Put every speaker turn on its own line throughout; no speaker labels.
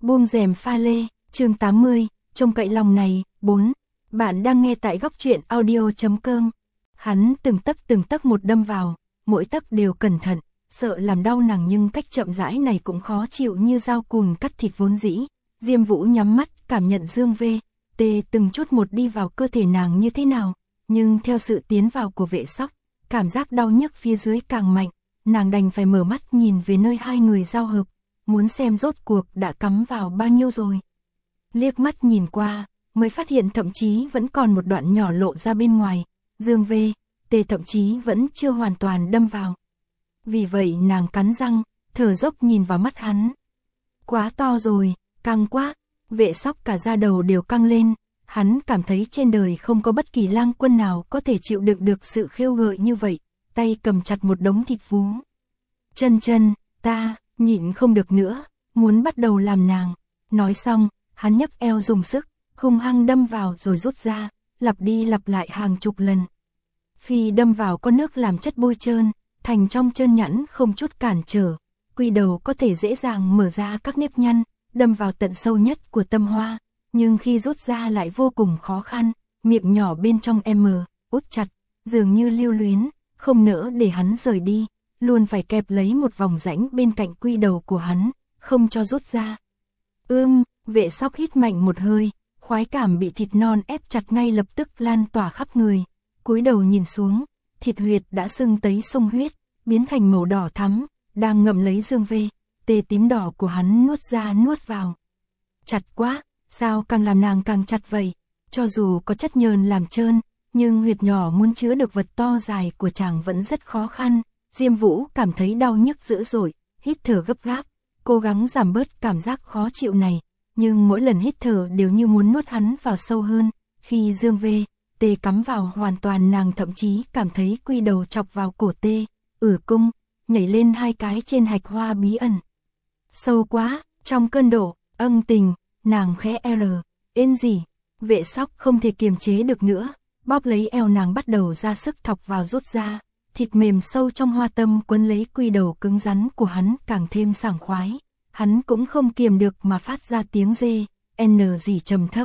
Buông rèm pha lê, chương 80, trông cậy lòng này, 4. Bạn đang nghe tại góc truyện audio.com. Hắn từng tấc một đâm vào, mỗi tấc đều cẩn thận, sợ làm đau nàng nhưng cách chậm rãi này cũng khó chịu như dao cùn cắt thịt vốn dĩ. Diêm Vũ nhắm mắt cảm nhận Dương V.T từng chút một đi vào cơ thể nàng như thế nào, nhưng theo sự tiến vào của Vệ Sóc, cảm giác đau nhức phía dưới càng mạnh, nàng đành phải mở mắt nhìn về nơi hai người giao hợp, muốn xem rốt cuộc đã cắm vào bao nhiêu rồi. Liếc mắt nhìn qua, mới phát hiện thậm chí vẫn còn một đoạn nhỏ lộ ra bên ngoài, Dương V.T thậm chí vẫn chưa hoàn toàn đâm vào. Vì vậy nàng cắn răng, thở dốc nhìn vào mắt hắn. Quá to rồi, căng quá, Vệ Sóc cả da đầu đều căng lên, hắn cảm thấy trên đời không có bất kỳ lang quân nào có thể chịu đựng được sự khiêu gợi như vậy, tay cầm chặt một đống thịt vú. Chân, ta, nhịn không được nữa, muốn bắt đầu làm nàng. Nói xong, hắn nhấc eo dùng sức, hung hăng đâm vào rồi rút ra, lặp đi lặp lại hàng chục lần. Khi đâm vào có nước làm chất bôi trơn, thành trong trơn nhẵn không chút cản trở, quy đầu có thể dễ dàng mở ra các nếp nhăn, đâm vào tận sâu nhất của tâm hoa, nhưng khi rút ra lại vô cùng khó khăn, miệng nhỏ bên trong út chặt, dường như lưu luyến, không nỡ để hắn rời đi, luôn phải kẹp lấy một vòng rãnh bên cạnh quy đầu của hắn, không cho rút ra. Vệ Sóc hít mạnh một hơi, khoái cảm bị thịt non ép chặt ngay lập tức lan tỏa khắp người, cúi đầu nhìn xuống, thịt huyệt đã sưng tấy sung huyết, biến thành màu đỏ thắm, đang ngậm lấy Dương V.T tím đỏ của hắn nuốt ra nuốt vào. Chặt quá, sao càng làm nàng càng chặt vậy, cho dù có chất nhờn làm trơn, nhưng huyệt nhỏ muốn chứa được vật to dài của chàng vẫn rất khó khăn. Diêm Vũ cảm thấy đau nhức dữ dội, hít thở gấp gáp, cố gắng giảm bớt cảm giác khó chịu này, nhưng mỗi lần hít thở đều như muốn nuốt hắn vào sâu hơn. Khi Dương V.T cắm vào hoàn toàn, nàng thậm chí cảm thấy quy đầu chọc vào cổ tê, cung, nhảy lên hai cái trên hạch hoa bí ẩn. Sâu quá, trong cơn đổ, tình, nàng khẽ yên gì. Vệ Sóc không thể kiềm chế được nữa, bóp lấy eo nàng bắt đầu ra sức thọc vào rút ra, thịt mềm sâu trong hoa tâm quấn lấy quy đầu cứng rắn của hắn càng thêm sảng khoái. Hắn cũng không kiềm được mà phát ra tiếng gì trầm thấp.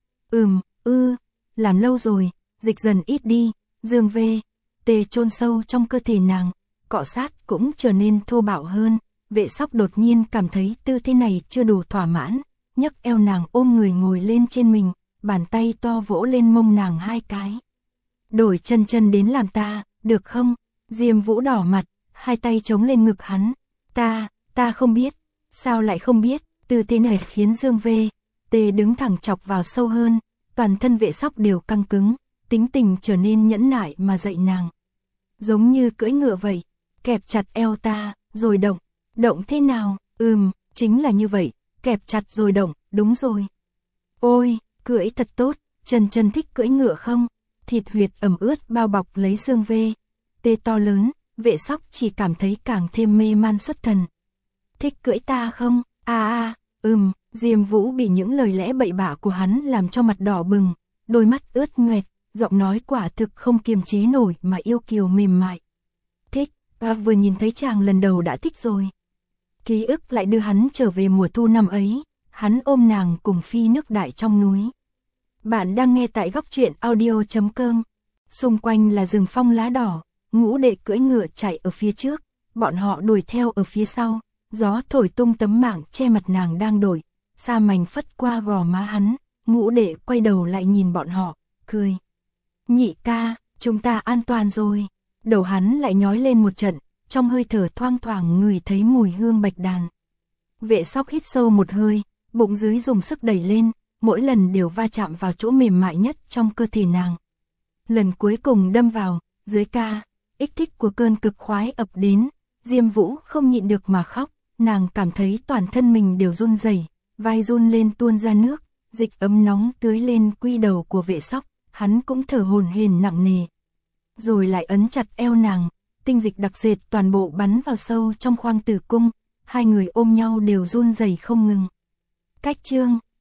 Làm lâu rồi, dịch dần ít đi. Dương V.T chôn sâu trong cơ thể nàng, cọ sát cũng trở nên thô bạo hơn. Vệ Sóc đột nhiên cảm thấy tư thế này chưa đủ thỏa mãn, nhấc eo nàng ôm người ngồi lên trên mình, bàn tay to vỗ lên mông nàng hai cái. Đổi chân đến làm ta, được không? Diêm Vũ đỏ mặt, hai tay chống lên ngực hắn. Ta không biết. Sao lại không biết? Tư thế này khiến Dương V.T đứng thẳng chọc vào sâu hơn, toàn thân Vệ Sóc đều căng cứng, tính tình trở nên nhẫn nại mà dạy nàng. Giống như cưỡi ngựa vậy, kẹp chặt eo ta, rồi động. Động thế nào? Chính là như vậy, kẹp chặt rồi động, đúng rồi. Ôi, cưỡi thật tốt, Chân thích cưỡi ngựa không? Thịt huyệt ẩm ướt bao bọc lấy Dương V.T to lớn, Vệ Sóc chỉ cảm thấy càng thêm mê man xuất thần. Thích cưỡi ta không? Diêm Vũ bị những lời lẽ bậy bạ của hắn làm cho mặt đỏ bừng, đôi mắt ướt nhoẹt, giọng nói quả thực không kiềm chế nổi mà yêu kiều mềm mại. Thích, ta vừa nhìn thấy chàng lần đầu đã thích rồi. Ký ức lại đưa hắn trở về mùa thu năm ấy, hắn ôm nàng cùng phi nước đại trong núi. Bạn đang nghe tại góc truyện audio.com. Xung quanh là rừng phong lá đỏ, Ngũ Đệ cưỡi ngựa chạy ở phía trước, bọn họ đuổi theo ở phía sau. Gió thổi tung tấm mảng che mặt nàng đang đổi, sa mảnh phất qua gò má hắn. Ngũ Đệ quay đầu lại nhìn bọn họ, cười. Nhị ca, chúng ta an toàn rồi. Đầu hắn lại nhói lên một trận, trong hơi thở thoang thoảng ngửi thấy mùi hương bạch đàn. Vệ Sóc hít sâu một hơi, bụng dưới dùng sức đẩy lên, mỗi lần đều va chạm vào chỗ mềm mại nhất trong cơ thể nàng. Lần cuối cùng đâm vào, dưới kích thích của cơn cực khoái ập đến, Diêm Vũ không nhịn được mà khóc, nàng cảm thấy toàn thân mình đều run rẩy, vai run lên tuôn ra nước, dịch ấm nóng tưới lên quy đầu của Vệ Sóc, hắn cũng thở hổn hển nặng nề. Rồi lại ấn chặt eo nàng, tinh dịch đặc sệt toàn bộ bắn vào sâu trong khoang tử cung, hai người ôm nhau đều run rẩy không ngừng. Cách chương